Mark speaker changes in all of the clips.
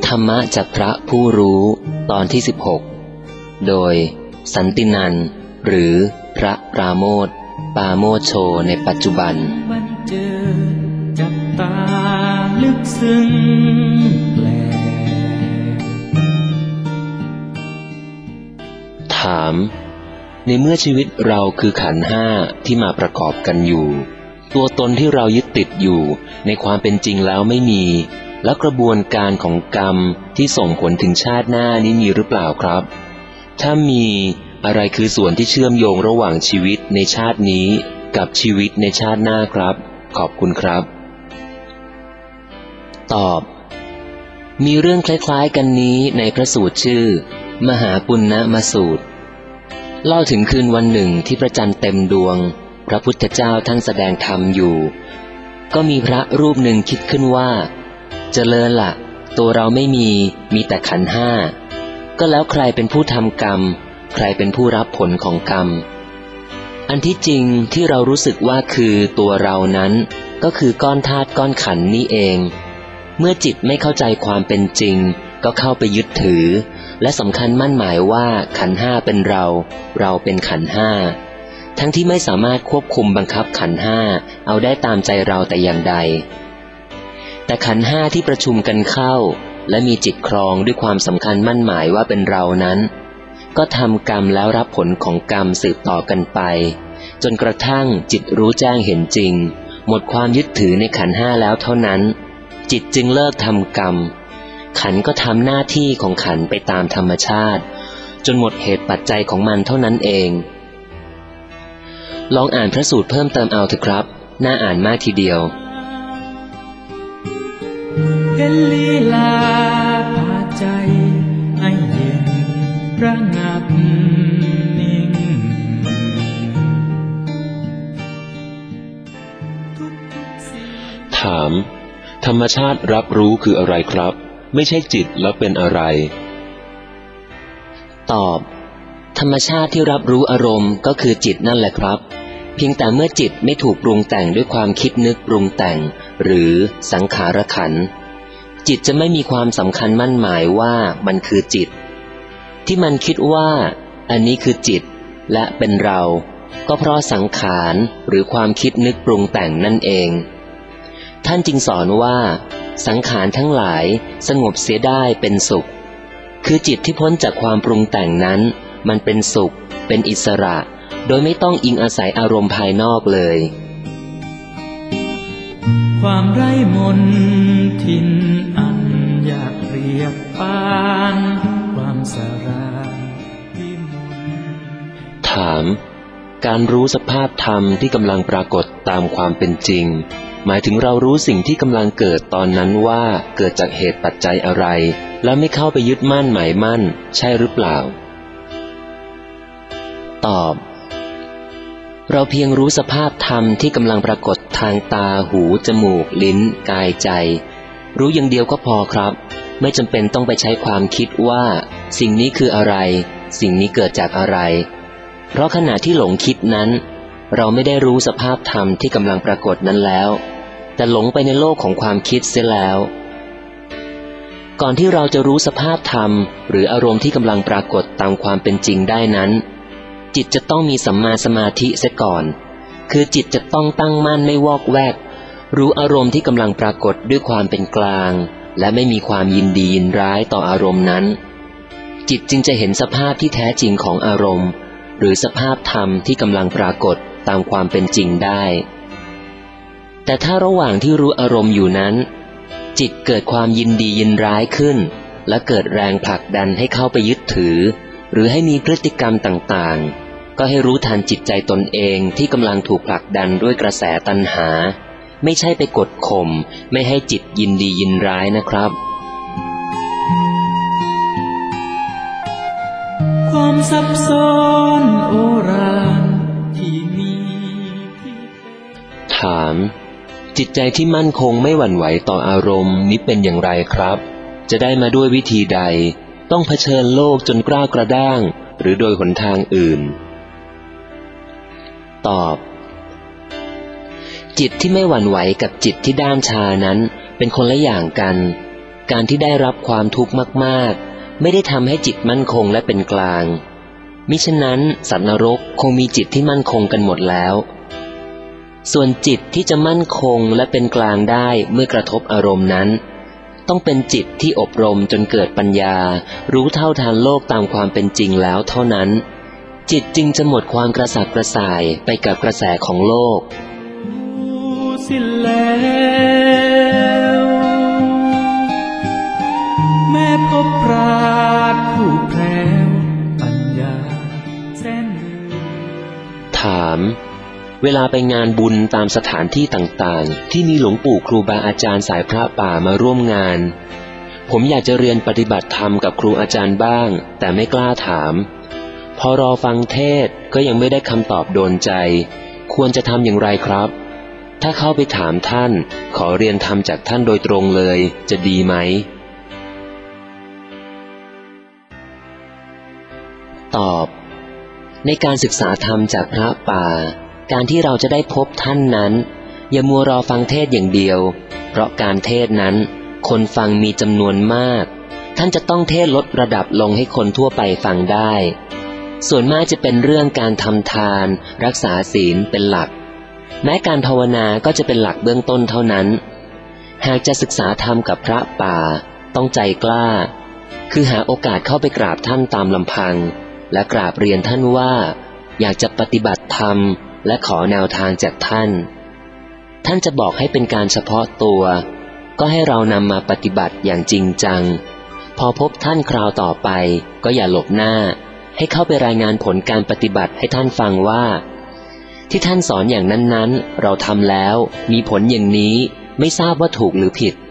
Speaker 1: ธรรมะจากพระผู้รู้ตอนที่16โดยสันตินันท์หรือพระปราโมทย์ปาโมชโชในปัจจุบัน
Speaker 2: มันเจอจับตาลึกซึ้งแปล
Speaker 1: ถามในเมื่อชีวิตเราคือขันธ์ห้าที่มาประกอบกันอยู่ตัวตนที่เรายึดติดอยู่ในความเป็นจริงแล้วไม่มีแล้วกระบวนการของกรรมที่ส่งผลถึงชาติหน้านี้มีหรือเปล่าครับถ้ามีอะไรคือส่วนที่เชื่อมโยงระหว่างชีวิตในชาตินี้กับชีวิตในชาติหน้าครับขอบคุณครับตอบมีเรื่องคล้ายๆกันนี้ในพระสูตรชื่อมหาปุณณมสูตรเล่าถึงคืนวันหนึ่งที่พระจันทร์เต็มดวงพระพุทธเจ้าท่านแสดงธรรมอยู่ก็มีพระรูปหนึ่งคิดขึ้นว่าเจริญล่ะตัวเราไม่มีแต่ขันธ์ห้าก็แล้วใครเป็นผู้ทำกรรมใครเป็นผู้รับผลของกรรมอันที่จริงที่เรารู้สึกว่าคือตัวเรานั้นก็คือก้อนธาตุก้อนขันธ์นี่เองเมื่อจิตไม่เข้าใจความเป็นจริงก็เข้าไปยึดถือและสำคัญมั่นหมายว่าขันธ์ห้าเป็นเราเป็นขันธ์ห้าทั้งที่ไม่สามารถควบคุมบังคับขันธ์ห้าเอาได้ตามใจเราแต่อย่างใดแต่ขันธ์ห้าที่ประชุมกันเข้าและมีจิตครองด้วยความสำคัญมั่นหมายว่าเป็นเรานั้นก็ทำกรรมแล้วรับผลของกรรมสืบต่อกันไปจนกระทั่งจิตรู้แจ้งเห็นจริงหมดความยึดถือในขันธ์ห้าแล้วเท่านั้นจิตจึงเลิกทำกรรมขันธ์ก็ทำหน้าที่ของขันธ์ไปตามธรรมชาติจนหมดเหตุปัจจัยของมันเท่านั้นเองลองอ่านพระสูตรเพิ่มเติมเอาเถอะครับน่าอ่านมากทีเดียว
Speaker 2: เห็นลีลาพาใจให้เย็นระงับนิ่ง
Speaker 1: ถามธรรมชาติรับรู้คืออะไรครับไม่ใช่จิตแล้วเป็นอะไรตอบธรรมชาติที่รับรู้อารมณ์ก็คือจิตนั่นแหละครับเพียงแต่เมื่อจิตไม่ถูกปรุงแต่งด้วยความคิดนึกปรุงแต่งหรือสังขารขันธ์จิตจะไม่มีความสำคัญมั่นหมายว่ามันคือจิตที่มันคิดว่าอันนี้คือจิตและเป็นเราก็เพราะสังขารหรือความคิดนึกปรุงแต่งนั่นเองท่านจึงสอนว่าสังขารทั้งหลายสงบเสียได้เป็นสุขคือจิตที่พ้นจากความปรุงแต่งนั้นมันเป็นสุขเป็นอิสระโดยไม่ต้องอิงอาศัยอารมณ์ภายนอกเลย
Speaker 2: ความไร้มนทินอันอยากเรียบปานความสราวิมล
Speaker 1: ถามการรู้สภาพธรรมที่กำลังปรากฏตามความเป็นจริงหมายถึงเรารู้สิ่งที่กำลังเกิดตอนนั้นว่าเกิดจากเหตุปัจจัยอะไรแล้วไม่เข้าไปยึดมั่นหมายมั่นใช่หรือเปล่าตอบเราเพียงรู้สภาพธรรมที่กำลังปรากฏทางตาหูจมูกลิ้นกายใจรู้อย่างเดียวก็พอครับไม่จำเป็นต้องไปใช้ความคิดว่าสิ่งนี้คืออะไรสิ่งนี้เกิดจากอะไรเพราะขณะที่หลงคิดนั้นเราไม่ได้รู้สภาพธรรมที่กำลังปรากฏนั้นแล้วแต่หลงไปในโลกของความคิดเสียแล้วก่อนที่เราจะรู้สภาพธรรมหรืออารมณ์ที่กำลังปรากฏตามความเป็นจริงได้นั้นจิตจะต้องมีสัมมาสมาธิเสียก่อนคือจิตจะต้องตั้งมั่นไม่วอกแวกรู้อารมณ์ที่กำลังปรากฏด้วยความเป็นกลางและไม่มีความยินดียินร้ายต่ออารมณ์นั้นจิตจึงจะเห็นสภาพที่แท้จริงของอารมณ์หรือสภาพธรรมที่กำลังปรากฏตามความเป็นจริงได้แต่ถ้าระหว่างที่รู้อารมณ์อยู่นั้นจิตเกิดความยินดียินร้ายขึ้นและเกิดแรงผลักดันให้เข้าไปยึดถือหรือให้มีพฤติกรรมต่างๆก็ให้รู้ทันจิตใจตนเองที่กำลังถูกผลักดันด้วยกระแสตัณหาไม่ใช่ไปกดข่มไม่ให้จิตยินดียินร้ายนะครับ
Speaker 2: ความซับซ้อนโอฬารที่มี
Speaker 1: ถามจิตใจที่มั่นคงไม่หวั่นไหวต่ออารมณ์นี้เป็นอย่างไรครับจะได้มาด้วยวิธีใดต้องเผชิญโลกจนกล้ากระด้างหรือโดยหนทางอื่นตอบจิตที่ไม่หวั่นไหวกับจิตที่ด้านชานั้นเป็นคนละอย่างกันการที่ได้รับความทุกข์มากๆไม่ได้ทำให้จิตมั่นคงและเป็นกลางมิฉะนั้นสัตว์นรกคงมีจิตที่มั่นคงกันหมดแล้วส่วนจิตที่จะมั่นคงและเป็นกลางได้เมื่อกระทบอารมณ์นั้นต้องเป็นจิตที่อบรมจนเกิดปัญญารู้เท่าทันโลกตามความเป็นจริงแล้วเท่านั้นจิตจึงจะหมดความกระสับกระส่ายไปกับกระแสของโลก
Speaker 2: รู้สิ้นแล้วแม้พบปราชญ์ผู้แพรวปัญญาแสน
Speaker 1: ถามเวลาไปงานบุญตามสถานที่ต่างๆที่มีหลวงปู่ครูบาอาจารย์สายพระป่ามาร่วมงานผมอยากจะเรียนปฏิบัติธรรมกับครูอาจารย์บ้างแต่ไม่กล้าถามพอรอฟังเทศก็ยังไม่ได้คำตอบโดนใจควรจะทำอย่างไรครับถ้าเข้าไปถามท่านขอเรียนธรรมจากท่านโดยตรงเลยจะดีไหมตอบในการศึกษาธรรมจากพระป่าการที่เราจะได้พบท่านนั้นอย่ามัวรอฟังเทศอย่างเดียวเพราะการเทศนั้นคนฟังมีจำนวนมากท่านจะต้องเทศลดระดับลงให้คนทั่วไปฟังได้ส่วนมากจะเป็นเรื่องการทำทานรักษาศีลเป็นหลักแม้การภาวนาก็จะเป็นหลักเบื้องต้นเท่านั้นหากจะศึกษาธรรมกับพระป่าต้องใจกล้าคือหาโอกาสเข้าไปกราบท่านตามลำพังและกราบเรียนท่านว่าอยากจะปฏิบัติธรรมและขอแนวทางจากท่านท่านจะบอกให้เป็นการเฉพาะตัวก็ให้เรานำมาปฏิบัติอย่างจริงจังพอพบท่านคราวต่อไปก็อย่าหลบหน้าให้เข้าไปรายงานผลการปฏิบัติให้ท่านฟังว่าที่ท่านสอนอย่างนั้นๆเราทำแล้วมีผลอย่างนี้ไม่ทราบว่าถูกหรือผิด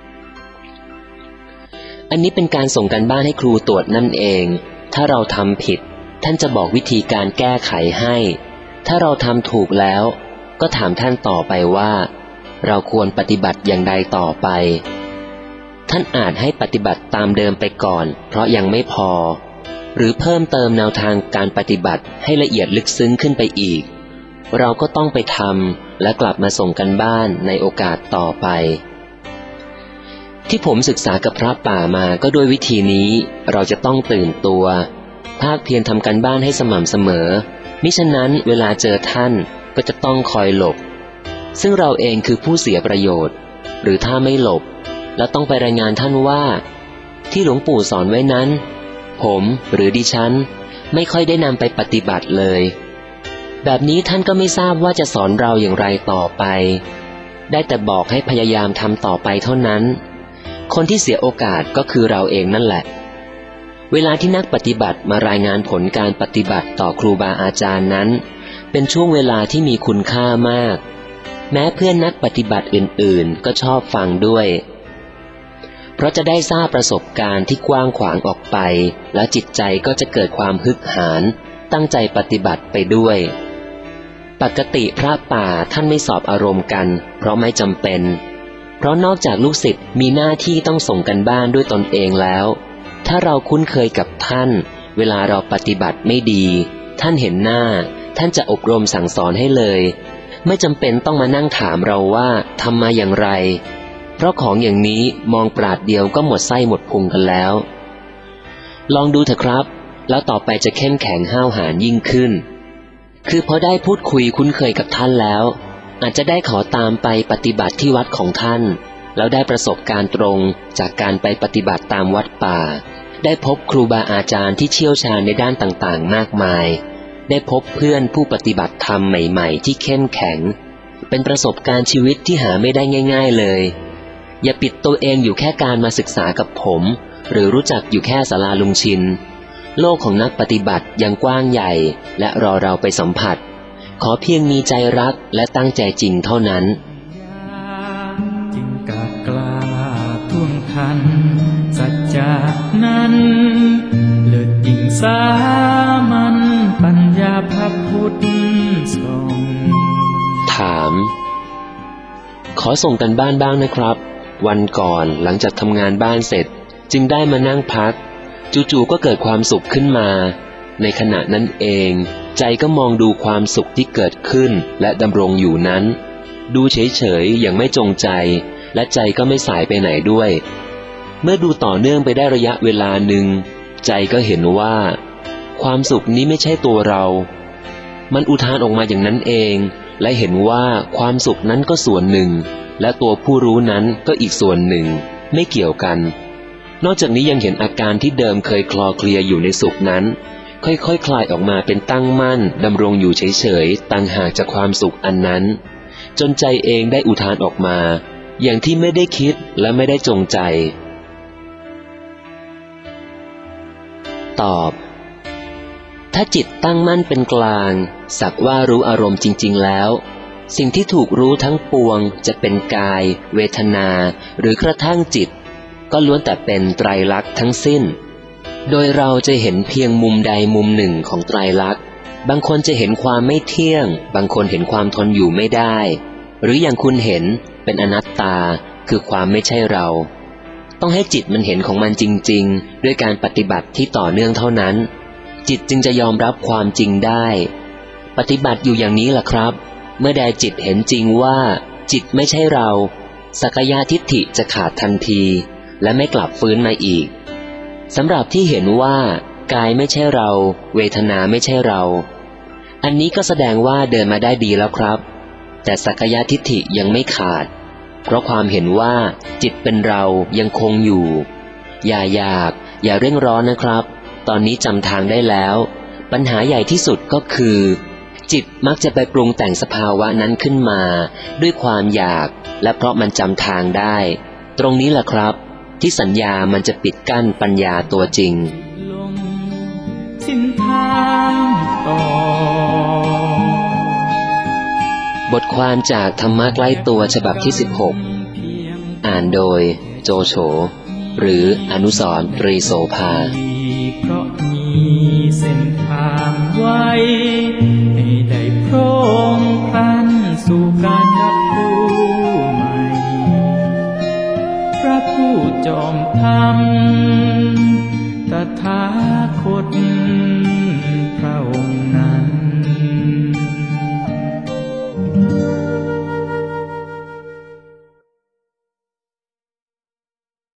Speaker 1: อันนี้เป็นการส่งกันบ้านให้ครูตรวจนั่นเองถ้าเราทำผิดท่านจะบอกวิธีการแก้ไขให้ถ้าเราทำถูกแล้วก็ถามท่านต่อไปว่าเราควรปฏิบัติอย่างใดต่อไปท่านอาจให้ปฏิบัติตามเดิมไปก่อนเพราะยังไม่พอหรือเพิ่มเติมแนวทางการปฏิบัติให้ละเอียดลึกซึ้งขึ้นไปอีกเราก็ต้องไปทำและกลับมาส่งกันบ้านในโอกาสต่อไปที่ผมศึกษากับพระป่ามาก็ด้วยวิธีนี้เราจะต้องตื่นตัวภาคเพียรทำกันบ้านให้สม่ำเสมอมิฉะนั้นเวลาเจอท่านก็จะต้องคอยหลบซึ่งเราเองคือผู้เสียประโยชน์หรือถ้าไม่หลบแล้วต้องไปรายงานท่านว่าที่หลวงปู่สอนไว้นั้นผมหรือดิฉันไม่ค่อยได้นำไปปฏิบัติเลยแบบนี้ท่านก็ไม่ทราบว่าจะสอนเราอย่างไรต่อไปได้แต่บอกให้พยายามทำต่อไปเท่านั้นคนที่เสียโอกาสก็คือเราเองนั่นแหละเวลาที่นักปฏิบัติมารายงานผลการปฏิบัติต่อครูบาอาจารย์นั้นเป็นช่วงเวลาที่มีคุณค่ามากแม้เพื่อนนักปฏิบัติอื่นๆก็ชอบฟังด้วยเพราะจะได้ทราบประสบการณ์ที่กว้างขวางออกไปและจิตใจก็จะเกิดความฮึกหาญตั้งใจปฏิบัติไปด้วยปกติพระป่าท่านไม่สอบอารมณ์กันเพราะไม่จำเป็นเพราะนอกจากลูกศิษย์มีหน้าที่ต้องส่งกันบ้านด้วยตนเองแล้วถ้าเราคุ้นเคยกับท่านเวลาเราปฏิบัติไม่ดีท่านเห็นหน้าท่านจะอบรมสั่งสอนให้เลยไม่จำเป็นต้องมานั่งถามเราว่าทำมาอย่างไรเพราะของอย่างนี้มองปราดเดียวก็หมดไส้หมดพุงกันแล้วลองดูเถอะครับแล้วต่อไปจะเข้มแข็งห้าวหาญยิ่งขึ้นคือพอได้พูดคุยคุ้นเคยกับท่านแล้วอาจจะได้ขอตามไปปฏิบัติที่วัดของท่านแล้วได้ประสบการณ์ตรงจากการไปปฏิบัติตามวัดป่าได้พบครูบาอาจารย์ที่เชี่ยวชาญในด้านต่างๆมากมายได้พบเพื่อนผู้ปฏิบัติธรรมใหม่ๆที่เข้มแข็งเป็นประสบการณ์ชีวิตที่หาไม่ได้ง่ายๆเลยอย่าปิดตัวเองอยู่แค่การมาศึกษากับผมหรือรู้จักอยู่แค่ศาลาลุงชินโลกของนักปฏิบัติยังกว้างใหญ่และรอเราไปสัมผัสขอเพียงมีใจรักและตั้งใจจริงเท่านั้น
Speaker 2: จึงกล้าท่วงทันสัจจานั้นเลิศยิ่งสามัญปัญญาพระพุทธทรง
Speaker 1: ถามขอส่งกันบ้านบ้างนะครับวันก่อนหลังจากทำงานบ้านเสร็จจึงได้มานั่งพักจู่ๆก็เกิดความสุขขึ้นมาในขณะนั้นเองใจก็มองดูความสุขที่เกิดขึ้นและดำรงอยู่นั้นดูเฉยๆอย่างไม่จงใจและใจก็ไม่สายไปไหนด้วยเมื่อดูต่อเนื่องไปได้ระยะเวลาหนึ่งใจก็เห็นว่าความสุขนี้ไม่ใช่ตัวเรามันอุทานออกมาอย่างนั้นเองและเห็นว่าความสุขนั้นก็ส่วนหนึ่งและตัวผู้รู้นั้นก็อีกส่วนหนึ่งไม่เกี่ยวกันนอกจากนี้ยังเห็นอาการที่เดิมเคยคลอเคลียอยู่ในสุขนั้นค่อยๆ คลายออกมาเป็นตั้งมั่นดำรงอยู่เฉยๆต่างหากจากความสุขอันนั้นจนใจเองได้อุทานออกมาอย่างที่ไม่ได้คิดและไม่ได้จงใจตอบถ้าจิตตั้งมั่นเป็นกลางสักว่ารู้อารมณ์จริงๆแล้วสิ่งที่ถูกรู้ทั้งปวงจะเป็นกายเวทนาหรือกระทั่งจิตก็ล้วนแต่เป็นไตรลักษณ์ทั้งสิ้นโดยเราจะเห็นเพียงมุมใดมุมหนึ่งของไตรลักษณ์บางคนจะเห็นความไม่เที่ยงบางคนเห็นความทนอยู่ไม่ได้หรืออย่างคุณเห็นเป็นอนัตตาคือความไม่ใช่เราต้องให้จิตมันเห็นของมันจริงๆด้วยการปฏิบัติที่ต่อเนื่องเท่านั้นจิตจึงจะยอมรับความจริงได้ปฏิบัติอยู่อย่างนี้ล่ะครับเมื่อใดจิตเห็นจริงว่าจิตไม่ใช่เราสักยะทิฏฐิจะขาดทันทีและไม่กลับฟื้นมาอีกสำหรับที่เห็นว่ากายไม่ใช่เราเวทนาไม่ใช่เราอันนี้ก็แสดงว่าเดินมาได้ดีแล้วครับแต่สักยะทิฏฐิยังไม่ขาดเพราะความเห็นว่าจิตเป็นเรายังคงอยู่อย่าอยากอย่าเร่งร้อนนะครับตอนนี้จำทางได้แล้วปัญหาใหญ่ที่สุดก็คือจิตมักจะไปปรุงแต่งสภาวะนั้นขึ้นมาด้วยความอยากและเพราะมันจำทางได้ตรงนี้แหละครับที่สัญญามันจะปิดกั้นปัญญาตัวจริง
Speaker 2: ลงสิ้นทางต่อบ
Speaker 1: ทความจากธรรมะใกล้ตัวฉบับที่16อ่านโดยโจโฉหรืออนุสรณ์ตรีโสภา
Speaker 2: เพราะมีเส้นทางไว้ให้ได้พร้อมพลันสู่การรับผู้ใหม่พระผู้จอมธรรม